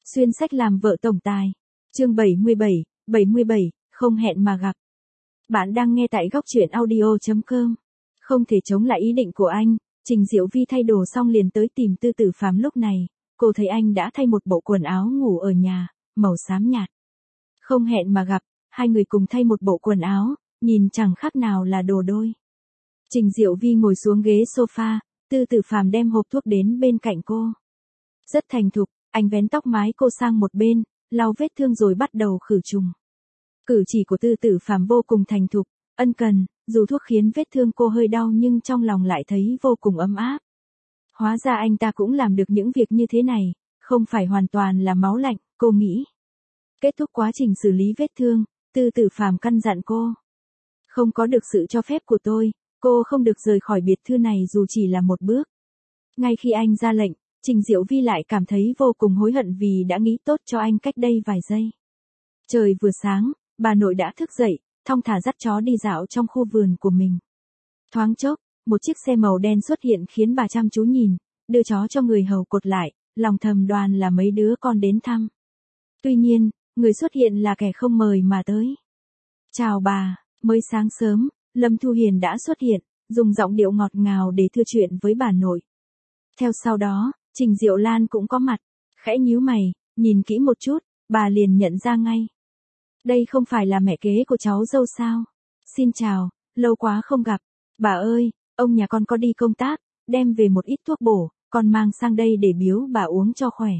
Xuyên sách làm vợ tổng tài. Chương 77, không hẹn mà gặp. Bạn đang nghe tại góc truyện audio.com. Không thể chống lại ý định của anh, Trình Diệu Vi thay đồ xong liền tới tìm Tư Tử Phàm. Lúc này, cô thấy anh đã thay một bộ quần áo ngủ ở nhà, màu xám nhạt. Không hẹn mà gặp, hai người cùng thay một bộ quần áo, nhìn chẳng khác nào là đồ đôi. Trình Diệu Vi ngồi xuống ghế sofa, Tư Tử Phàm đem hộp thuốc đến bên cạnh cô. Rất thành thục, anh vén tóc mái cô sang một bên, lau vết thương rồi bắt đầu khử trùng. Cử chỉ của Tư Tử Phàm vô cùng thành thục, ân cần, dù thuốc khiến vết thương cô hơi đau nhưng trong lòng lại thấy vô cùng ấm áp. Hóa ra anh ta cũng làm được những việc như thế này, không phải hoàn toàn là máu lạnh, cô nghĩ. Kết thúc quá trình xử lý vết thương, Tư Tử Phàm căn dặn cô. Không có được sự cho phép của tôi, cô không được rời khỏi biệt thự này dù chỉ là một bước. Ngay khi anh ra lệnh, Trình Diệu Vi lại cảm thấy vô cùng hối hận vì đã nghĩ tốt cho anh cách đây vài giây. Trời vừa sáng, bà nội đã thức dậy, thong thả dắt chó đi dạo trong khu vườn của mình. Thoáng chốc, một chiếc xe màu đen xuất hiện khiến bà chăm chú nhìn, đưa chó cho người hầu cột lại, lòng thầm đoán là mấy đứa con đến thăm. Tuy nhiên, người xuất hiện là kẻ không mời mà tới. Chào bà, mới sáng sớm, Lâm Thu Hiền đã xuất hiện, dùng giọng điệu ngọt ngào để thưa chuyện với bà nội. Theo sau đó, Trình Diệu Lan cũng có mặt, khẽ nhíu mày, nhìn kỹ một chút, bà liền nhận ra ngay. Đây không phải là mẹ kế của cháu dâu sao? Xin chào, lâu quá không gặp. Bà ơi, ông nhà con có đi công tác, đem về một ít thuốc bổ, con mang sang đây để biếu bà uống cho khỏe.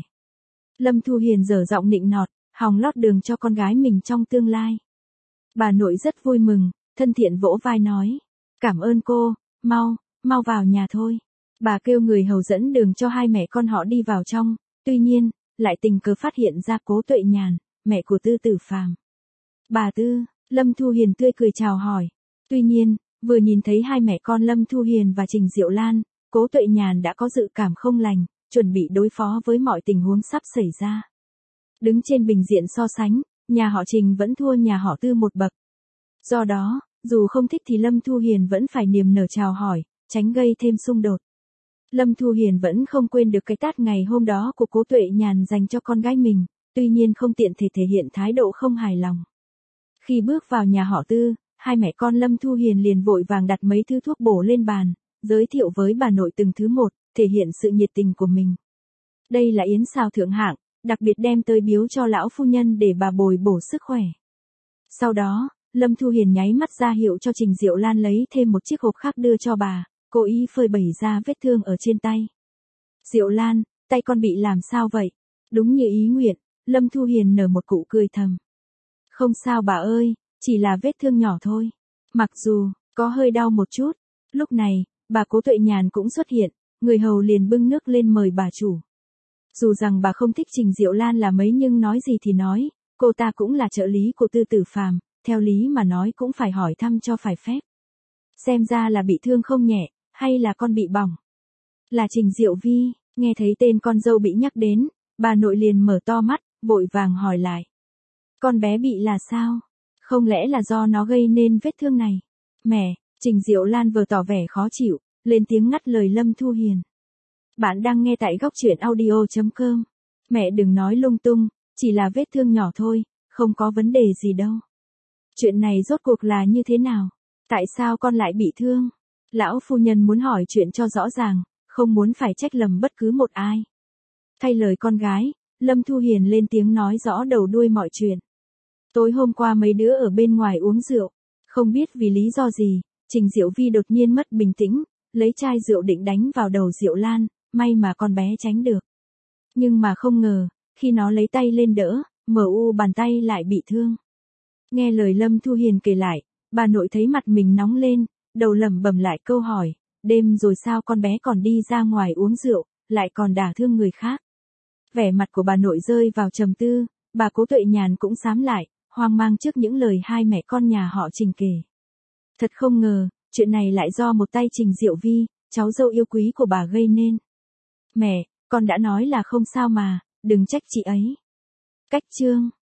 Lâm Thu Hiền dở giọng nịnh nọt, hòng lót đường cho con gái mình trong tương lai. Bà nội rất vui mừng, thân thiện vỗ vai nói. Cảm ơn cô, mau vào nhà thôi. Bà kêu người hầu dẫn đường cho hai mẹ con họ đi vào trong, tuy nhiên, lại tình cờ phát hiện ra Cố Tuệ Nhàn, mẹ của Tư Tử Phàm. Bà Tư, Lâm Thu Hiền tươi cười chào hỏi. Tuy nhiên, vừa nhìn thấy hai mẹ con Lâm Thu Hiền và Trình Diệu Lan, Cố Tuệ Nhàn đã có dự cảm không lành, chuẩn bị đối phó với mọi tình huống sắp xảy ra. Đứng trên bình diện so sánh, nhà họ Trình vẫn thua nhà họ Tư một bậc. Do đó, dù không thích thì Lâm Thu Hiền vẫn phải niềm nở chào hỏi, tránh gây thêm xung đột. Lâm Thu Hiền vẫn không quên được cái tát ngày hôm đó của Cố Tuệ Nhàn dành cho con gái mình, tuy nhiên không tiện thể hiện thái độ không hài lòng. Khi bước vào nhà họ Tư, hai mẹ con Lâm Thu Hiền liền vội vàng đặt mấy thứ thuốc bổ lên bàn, giới thiệu với bà nội từng thứ một, thể hiện sự nhiệt tình của mình. Đây là yến xào thượng hạng, đặc biệt đem tới biếu cho lão phu nhân để bà bồi bổ sức khỏe. Sau đó, Lâm Thu Hiền nháy mắt ra hiệu cho Trình Diệu Lan lấy thêm một chiếc hộp khác đưa cho bà, cố ý phơi bày ra vết thương ở trên tay. Diệu Lan, tay con bị làm sao vậy? Đúng như ý nguyện, Lâm Thu Hiền nở một nụ cười thầm. Không sao bà ơi, chỉ là vết thương nhỏ thôi. Mặc dù, có hơi đau một chút. Lúc này, bà Cố Tuệ Nhàn cũng xuất hiện, người hầu liền bưng nước lên mời bà chủ. Dù rằng bà không thích Trình Diệu Lan là mấy nhưng nói gì thì nói, cô ta cũng là trợ lý của Tư Tử Phàm, theo lý mà nói cũng phải hỏi thăm cho phải phép. Xem ra là bị thương không nhẹ, hay là con bị bỏng? Là Trình Diệu Vi, nghe thấy tên con dâu bị nhắc đến, bà nội liền mở to mắt, vội vàng hỏi lại. Con bé bị là sao? Không lẽ là do nó gây nên vết thương này? Mẹ, Trình Diệu Lan vừa tỏ vẻ khó chịu, lên tiếng ngắt lời Lâm Thu Hiền. Bạn đang nghe tại góc truyện audio.com. Mẹ đừng nói lung tung, chỉ là vết thương nhỏ thôi, không có vấn đề gì đâu. Chuyện này rốt cuộc là như thế nào? Tại sao con lại bị thương? Lão phu nhân muốn hỏi chuyện cho rõ ràng, không muốn phải trách lầm bất cứ một ai. Thay lời con gái, Lâm Thu Hiền lên tiếng nói rõ đầu đuôi mọi chuyện. Tối hôm qua mấy đứa ở bên ngoài uống rượu, không biết vì lý do gì, Trình Diệu Vi đột nhiên mất bình tĩnh, lấy chai rượu định đánh vào đầu Diệu Lan, may mà con bé tránh được. Nhưng mà không ngờ, khi nó lấy tay lên đỡ, bàn tay lại bị thương. Nghe lời Lâm Thu Hiền kể lại, bà nội thấy mặt mình nóng lên, đầu lẩm bẩm lại câu hỏi, đêm rồi sao con bé còn đi ra ngoài uống rượu, lại còn đả thương người khác. Vẻ mặt của bà nội rơi vào trầm tư, bà Cố Tuệ Nhàn cũng xám lại, hoang mang trước những lời hai mẹ con nhà họ Trình kể. Thật không ngờ, chuyện này lại do một tay Trình Diệu Vi, cháu dâu yêu quý của bà gây nên. Mẹ, con đã nói là không sao mà, đừng trách chị ấy. Cách chương